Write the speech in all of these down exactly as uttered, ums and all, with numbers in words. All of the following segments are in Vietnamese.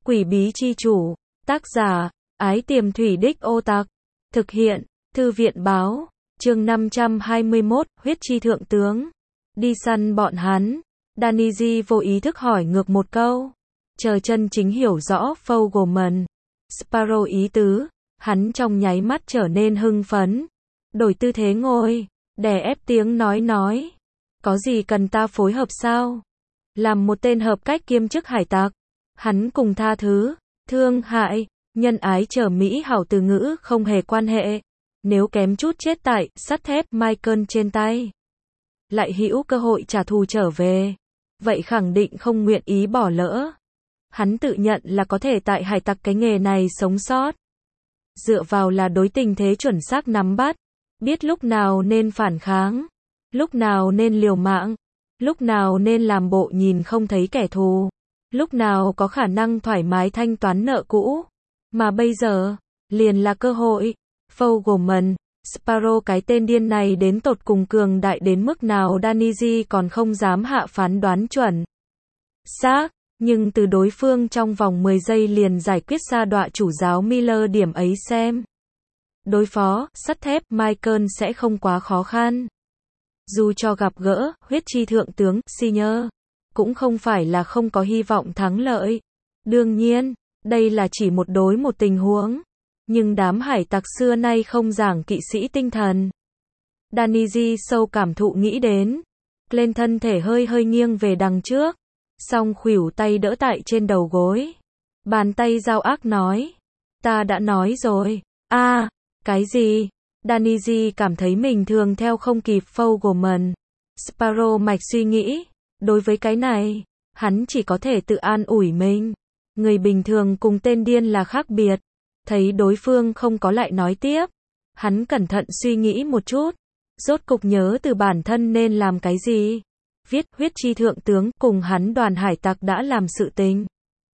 Quỷ bí chi chủ, tác giả, Ái Tiềm Thủy Đích Ô Tặc, thực hiện, Thư viện báo, chương năm trăm hai mươi mốt, huyết chi thượng tướng, đi săn bọn hắn. Danny vô ý thức hỏi ngược một câu, chờ chân chính hiểu rõ Fogelman, Sparrow ý tứ, hắn trong nháy mắt trở nên hưng phấn, đổi tư thế ngồi, đè ép tiếng nói nói, có gì cần ta phối hợp sao? Làm một tên hợp cách kiêm chức hải tặc, hắn cùng tha thứ, thương hại, nhân ái trở Mỹ hảo từ ngữ không hề quan hệ, nếu kém chút chết tại sắt thép Michael trên tay, lại hữu cơ hội trả thù trở về, vậy khẳng định không nguyện ý bỏ lỡ. Hắn tự nhận là có thể tại hải tặc cái nghề này sống sót, dựa vào là đối tình thế chuẩn xác nắm bắt, biết lúc nào nên phản kháng, lúc nào nên liều mạng, lúc nào nên làm bộ nhìn không thấy kẻ thù, lúc nào có khả năng thoải mái thanh toán nợ cũ. Mà bây giờ, liền là cơ hội. Fogelman, Sparrow cái tên điên này đến tột cùng cường đại đến mức nào Danny còn không dám hạ phán đoán chuẩn xác, nhưng từ đối phương trong vòng mười giây liền giải quyết sa đọa chủ giáo Miller điểm ấy xem. Đối phó, sắt thép Michael sẽ không quá khó khăn. Dù cho gặp gỡ, huyết chi thượng tướng, Senior, cũng không phải là không có hy vọng thắng lợi. Đương nhiên, đây là chỉ một đối một tình huống. Nhưng đám hải tặc xưa nay không giảng kỵ sĩ tinh thần. Danny sâu cảm thụ nghĩ đến. Lên thân thể hơi hơi nghiêng về đằng trước. Song khuỷu tay đỡ tại trên đầu gối. Bàn tay dao ác nói. Ta đã nói rồi. a à, cái gì? Danny cảm thấy mình thường theo không kịp Fogelman. Sparrow mạch suy nghĩ. Đối với cái này, hắn chỉ có thể tự an ủi mình. Người bình thường cùng tên điên là khác biệt. Thấy đối phương không có lại nói tiếp. Hắn cẩn thận suy nghĩ một chút. Rốt cục nhớ từ bản thân nên làm cái gì. Viết huyết chi thượng tướng cùng hắn đoàn hải tặc đã làm sự tình.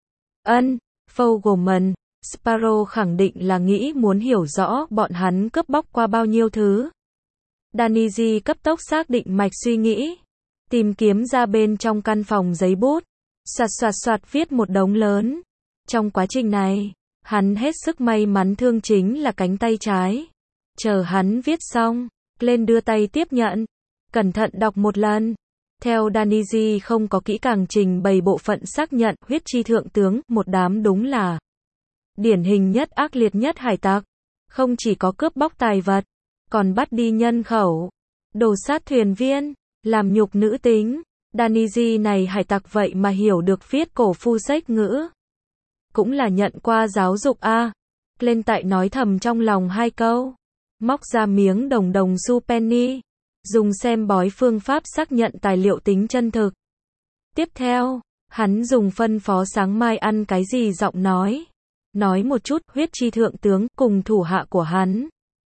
Ân, Fogelman, Sparrow khẳng định là nghĩ muốn hiểu rõ bọn hắn cướp bóc qua bao nhiêu thứ. Danny cấp tốc xác định mạch suy nghĩ. Tìm kiếm ra bên trong căn phòng giấy bút. Soạt soạt soạt viết một đống lớn. Trong quá trình này, hắn hết sức may mắn thương chính là cánh tay trái. Chờ hắn viết xong, lên đưa tay tiếp nhận. Cẩn thận đọc một lần. Theo Danny không có kỹ càng trình bày bộ phận xác nhận huyết chi thượng tướng, một đám đúng là điển hình nhất ác liệt nhất hải tặc. Không chỉ có cướp bóc tài vật, còn bắt đi nhân khẩu, đồ sát thuyền viên, làm nhục nữ tính. Danny này hải tặc vậy mà hiểu được viết cổ phu sách ngữ. Cũng là nhận qua giáo dục a. À. Lên tại nói thầm trong lòng hai câu. Móc ra miếng đồng đồng xu penny. Dùng xem bói phương pháp xác nhận tài liệu tính chân thực. Tiếp theo, hắn dùng phân phó sáng mai ăn cái gì giọng nói. Nói một chút huyết chi thượng tướng cùng thủ hạ của hắn.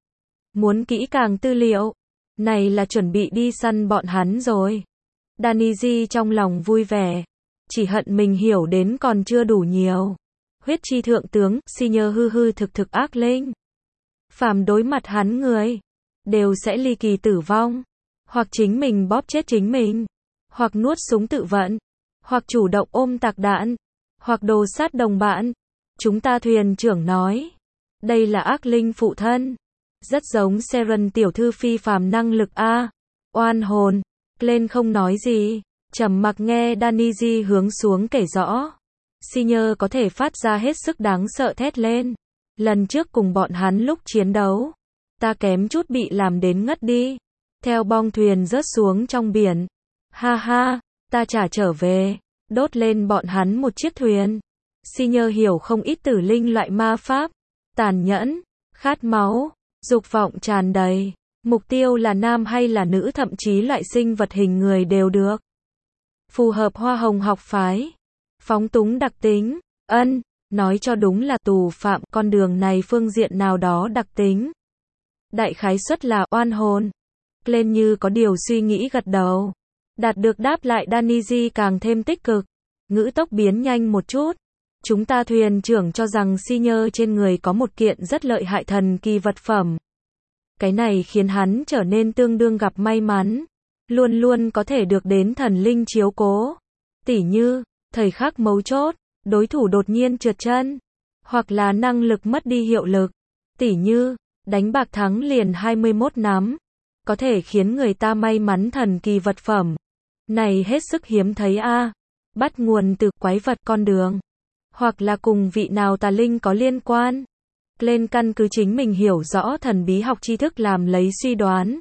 Muốn kỹ càng tư liệu. Này là chuẩn bị đi săn bọn hắn rồi. Danny trong lòng vui vẻ. Chỉ hận mình hiểu đến còn chưa đủ nhiều. Huyết chi thượng tướng, Senior hư hư thực thực ác linh. Phàm đối mặt hắn người, đều sẽ ly kỳ tử vong. Hoặc chính mình bóp chết chính mình. Hoặc nuốt súng tự vận. Hoặc chủ động ôm tạc đạn. Hoặc đồ sát đồng bạn. Chúng ta thuyền trưởng nói. Đây là ác linh phụ thân. Rất giống Seren tiểu thư phi phàm năng lực A. Oan hồn. Lên không nói gì. Trầm mặc nghe Danny hướng xuống kể rõ. Senior có thể phát ra hết sức đáng sợ thét lên. Lần trước cùng bọn hắn lúc chiến đấu. Ta kém chút bị làm đến ngất đi. Theo bong thuyền rớt xuống trong biển. Ha ha, ta trả trở về. Đốt lên bọn hắn một chiếc thuyền. Senior hiểu không ít tử linh loại ma pháp. Tàn nhẫn, khát máu, dục vọng tràn đầy. Mục tiêu là nam hay là nữ thậm chí loại sinh vật hình người đều được. Phù hợp hoa hồng học phái. Phóng túng đặc tính. Ân, nói cho đúng là tù phạm con đường này phương diện nào đó đặc tính. Đại khái suất là oan hồn. Lên như có điều suy nghĩ gật đầu. Đạt được đáp lại Danny càng thêm tích cực. Ngữ tốc biến nhanh một chút. Chúng ta thuyền trưởng cho rằng Senior trên người có một kiện rất lợi hại thần kỳ vật phẩm. Cái này khiến hắn trở nên tương đương gặp may mắn. Luôn luôn có thể được đến thần linh chiếu cố. Tỉ như, thời khắc mấu chốt, đối thủ đột nhiên trượt chân, hoặc là năng lực mất đi hiệu lực. Tỉ như, đánh bạc thắng liền hai mươi mốt nắm, có thể khiến người ta may mắn thần kỳ vật phẩm. Này hết sức hiếm thấy a. À. Bắt nguồn từ quái vật con đường, hoặc là cùng vị nào tà linh có liên quan. Lên căn cứ chính mình hiểu rõ thần bí học tri thức làm lấy suy đoán.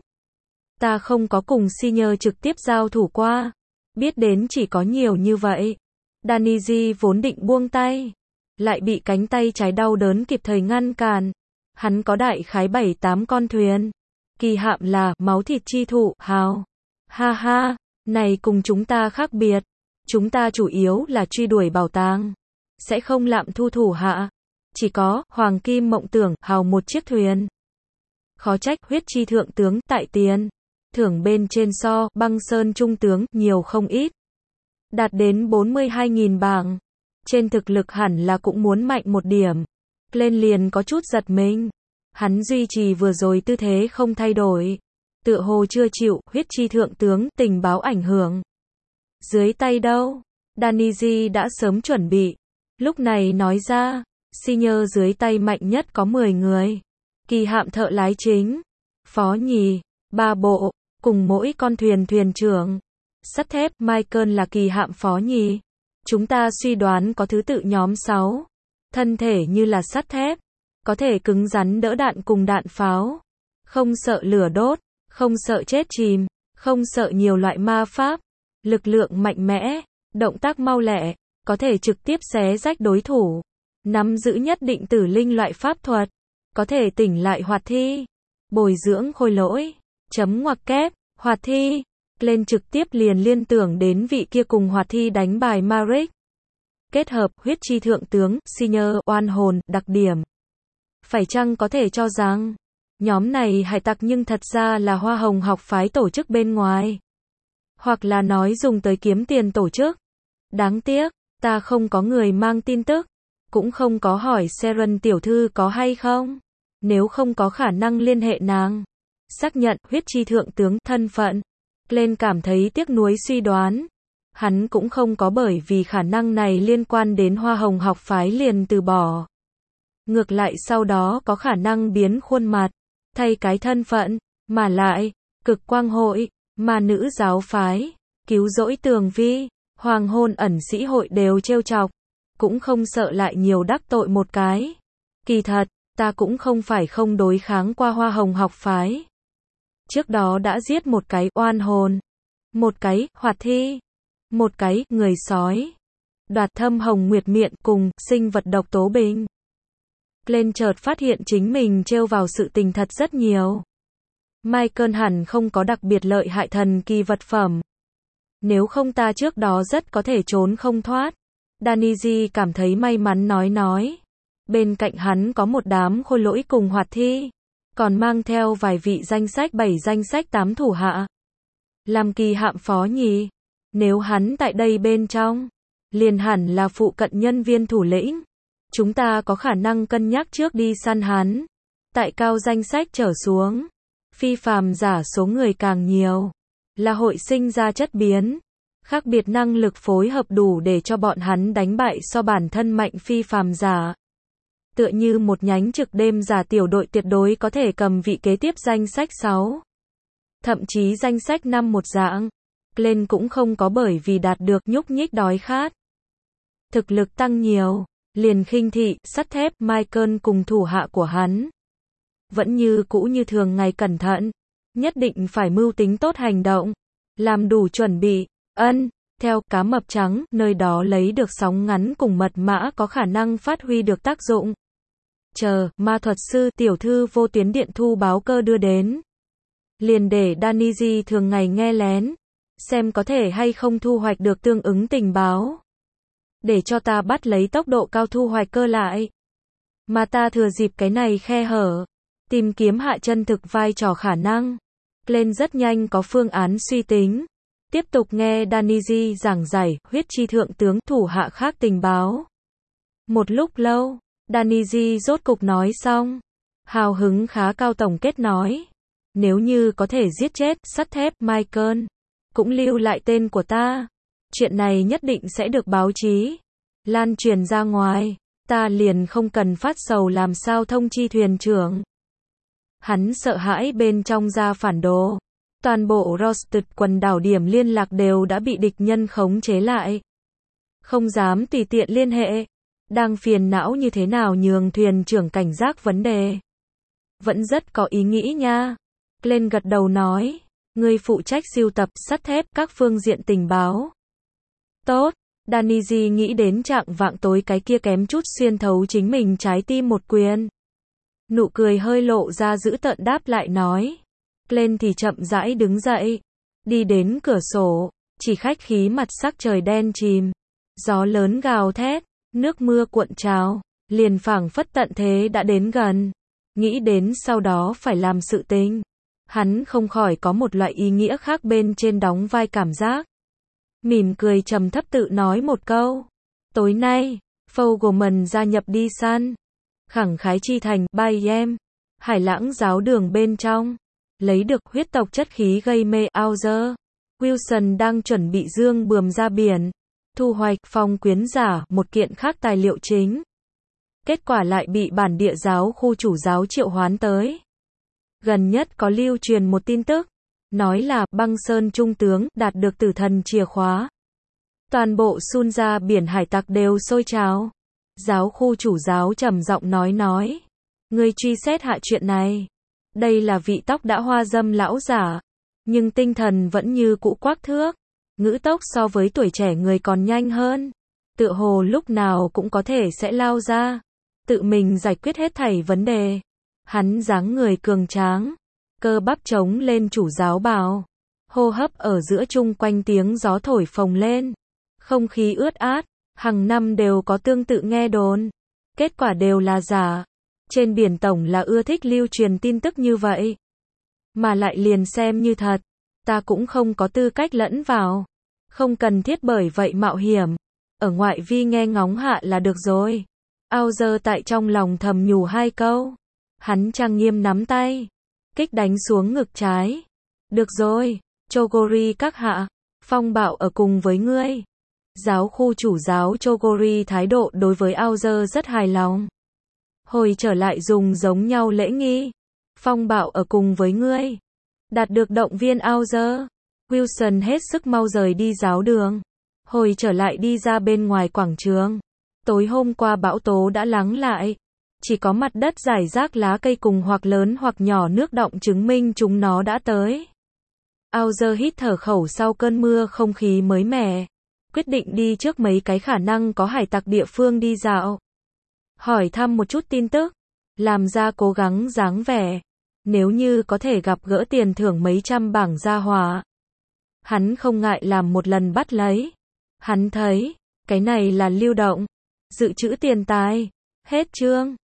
Ta không có cùng Senior trực tiếp giao thủ qua, biết đến chỉ có nhiều như vậy. Danny vốn định buông tay, lại bị cánh tay trái đau đớn kịp thời ngăn cản. Hắn có đại khái bảy tám con thuyền. Kỳ hạm là máu thịt chi thụ hào. Ha ha, này cùng chúng ta khác biệt. Chúng ta chủ yếu là truy đuổi bảo tàng, sẽ không lạm thu thủ hạ. Chỉ có Hoàng Kim Mộng Tưởng hào một chiếc thuyền. Khó trách huyết chi thượng tướng tại tiền. Thưởng bên trên so Băng Sơn trung tướng nhiều không ít. Đạt đến bốn mươi hai nghìn bảng. Trên thực lực hẳn là cũng muốn mạnh một điểm. Lên liền có chút giật mình. Hắn duy trì vừa rồi tư thế không thay đổi. Tựa hồ chưa chịu huyết chi thượng tướng tình báo ảnh hưởng. Dưới tay đâu? Danny đã sớm chuẩn bị. Lúc này nói ra, Senior dưới tay mạnh nhất có mười người. Kỳ hạm thợ lái chính, phó nhì, ba bộ, cùng mỗi con thuyền thuyền trưởng. Sắt thép Michael là kỳ hạm phó nhì. Chúng ta suy đoán có thứ tự nhóm sáu. Thân thể như là sắt thép, có thể cứng rắn đỡ đạn cùng đạn pháo. Không sợ lửa đốt, không sợ chết chìm, không sợ nhiều loại ma pháp. Lực lượng mạnh mẽ, động tác mau lẹ, có thể trực tiếp xé rách đối thủ. Nắm giữ nhất định tử linh loại pháp thuật, có thể tỉnh lại hoạt thi, bồi dưỡng khôi lỗi, chấm ngoặc kép, hoạt thi. Lên trực tiếp liền liên tưởng đến vị kia cùng hoạt thi đánh bài Maric. Kết hợp huyết chi thượng tướng, Senior, oan hồn, đặc điểm. Phải chăng có thể cho rằng, nhóm này hải tặc nhưng thật ra là Hoa Hồng học phái tổ chức bên ngoài. Hoặc là nói dùng tới kiếm tiền tổ chức. Đáng tiếc, ta không có người mang tin tức. Cũng không có hỏi Seren tiểu thư có hay không. Nếu không có khả năng liên hệ nàng. Xác nhận huyết chi thượng tướng thân phận. Lên cảm thấy tiếc nuối suy đoán. Hắn cũng không có bởi vì khả năng này liên quan đến Hoa Hồng học phái liền từ bỏ. Ngược lại sau đó có khả năng biến khuôn mặt, thay cái thân phận, mà lại, cực quang hội, mà nữ giáo phái, cứu rỗi tường vi, hoàng hôn ẩn sĩ hội đều trêu chọc, cũng không sợ lại nhiều đắc tội một cái. Kỳ thật, ta cũng không phải không đối kháng qua Hoa Hồng học phái. Trước đó đã giết một cái oan hồn, một cái hoạt thi, một cái người sói, đoạt thâm hồng nguyệt miện cùng sinh vật độc tố bình. Lên chợt phát hiện chính mình trêu vào sự tình thật rất nhiều. Michael hẳn không có đặc biệt lợi hại thần kỳ vật phẩm. Nếu không ta trước đó rất có thể trốn không thoát. Danny cảm thấy may mắn nói nói. Bên cạnh hắn có một đám khôi lỗi cùng hoạt thi. Còn mang theo vài vị danh sách bảy danh sách tám thủ hạ. Làm kỳ hạm phó nhì. Nếu hắn tại đây bên trong, liền hẳn là phụ cận nhân viên thủ lĩnh. Chúng ta có khả năng cân nhắc trước đi săn hắn. Tại cao danh sách trở xuống, phi phàm giả số người càng nhiều, là hội sinh ra chất biến. Khác biệt năng lực phối hợp đủ để cho bọn hắn đánh bại so bản thân mạnh phi phàm giả. Tựa như một nhánh trực đêm giả tiểu đội tuyệt đối có thể cầm vị kế tiếp danh sách sáu. Thậm chí danh sách năm một dạng. Glenn cũng không có bởi vì đạt được nhúc nhích đói khát. Thực lực tăng nhiều, liền khinh thị, sắt thép, Michael cùng thủ hạ của hắn. Vẫn như cũ như thường ngày cẩn thận. Nhất định phải mưu tính tốt hành động. Làm đủ chuẩn bị. Ân, theo cá mập trắng, nơi đó lấy được sóng ngắn cùng mật mã có khả năng phát huy được tác dụng. Chờ, ma thuật sư tiểu thư vô tuyến điện thu báo cơ đưa đến. Liền để Danny thường ngày nghe lén. Xem có thể hay không thu hoạch được tương ứng tình báo. Để cho ta bắt lấy tốc độ cao thu hoạch cơ lại. Mà ta thừa dịp cái này khe hở. Tìm kiếm hạ chân thực vai trò khả năng. Glenn rất nhanh có phương án suy tính. Tiếp tục nghe Danny giảng giải huyết chi thượng tướng thủ hạ khác tình báo. Một lúc lâu, Danny rốt cục nói xong. Hào hứng khá cao tổng kết nói. Nếu như có thể giết chết sắt thép Michael, cũng lưu lại tên của ta. Chuyện này nhất định sẽ được báo chí. lan truyền ra ngoài, ta liền không cần phát sầu làm sao thông chi thuyền trưởng. Hắn sợ hãi bên trong ra phản đồ. Toàn bộ Rostad quần đảo điểm liên lạc đều đã bị địch nhân khống chế lại. Không dám tùy tiện liên hệ. Đang phiền não như thế nào nhường thuyền trưởng cảnh giác vấn đề. Vẫn rất có ý nghĩ nha. Glenn gật đầu nói. Ngươi phụ trách sưu tập sắt thép các phương diện tình báo. Tốt. Daniji nghĩ đến trạng vạng tối cái kia kém chút xuyên thấu chính mình trái tim một quyền. Nụ cười hơi lộ ra dữ tợn đáp lại nói. Glenn thì chậm rãi đứng dậy. Đi đến cửa sổ. Chỉ khách khí mặt sắc trời đen chìm. Gió lớn gào thét. Nước mưa cuộn trào. Liền phảng phất tận thế đã đến gần. Nghĩ đến sau đó phải làm sự tình. Hắn không khỏi có một loại ý nghĩa khác bên trên đóng vai cảm giác. Mỉm cười trầm thấp tự nói một câu. Tối nay, Fogelman gia nhập đi săn. Khẳng khái chi thành, bay em. Hải lãng giáo đường bên trong. Lấy được huyết tộc chất khí gây mê Auger. Wilson đang chuẩn bị dương bườm ra biển. Thu hoạch phong quyến giả, một kiện khác tài liệu chính. Kết quả lại bị bản địa giáo khu chủ giáo triệu hoán tới. Gần nhất có lưu truyền một tin tức. Nói là băng sơn trung tướng đạt được tử thần chìa khóa. Toàn bộ Sun ra biển hải tặc đều sôi trào. Giáo khu chủ giáo trầm giọng nói nói. Ngươi truy xét hạ chuyện này. Đây là vị tóc đã hoa dâm lão giả. Nhưng tinh thần vẫn như cũ quắc thước. Ngữ tốc so với tuổi trẻ người còn nhanh hơn. Tựa hồ lúc nào cũng có thể sẽ lao ra. Tự mình giải quyết hết thảy vấn đề. Hắn dáng người cường tráng. Cơ bắp trống lên chủ giáo bào. Hô hấp ở giữa chung quanh tiếng gió thổi phồng lên. Không khí ướt át. Hàng năm đều có tương tự nghe đồn. Kết quả đều là giả. Trên biển tổng là ưa thích lưu truyền tin tức như vậy. Mà lại liền xem như thật. Ta cũng không có tư cách lẫn vào. Không cần thiết bởi vậy mạo hiểm. Ở ngoại vi nghe ngóng hạ là được rồi. Auger tại trong lòng thầm nhủ hai câu. Hắn trang nghiêm nắm tay. Kích đánh xuống ngực trái. Được rồi, Chogori các hạ. Phong bạo ở cùng với ngươi. Giáo khu chủ giáo Chogori thái độ đối với Auger rất hài lòng. Hồi trở lại dùng giống nhau lễ nghi. Phong bạo ở cùng với ngươi. Đạt được động viên Auger. Wilson hết sức mau rời đi giáo đường. Hồi trở lại đi ra bên ngoài quảng trường. Tối hôm qua bão tố đã lắng lại. Chỉ có mặt đất rải rác lá cây cùng hoặc lớn hoặc nhỏ nước đọng chứng minh chúng nó đã tới. Auger hít thở khẩu sau cơn mưa không khí mới mẻ. Quyết định đi trước mấy cái khả năng có hải tặc địa phương đi dạo. Hỏi thăm một chút tin tức. Làm ra cố gắng dáng vẻ. Nếu như có thể gặp gỡ tiền thưởng mấy trăm bảng gia hỏa. Hắn không ngại làm một lần bắt lấy. Hắn thấy, cái này là lưu động. Dự trữ tiền tài. Hết chương.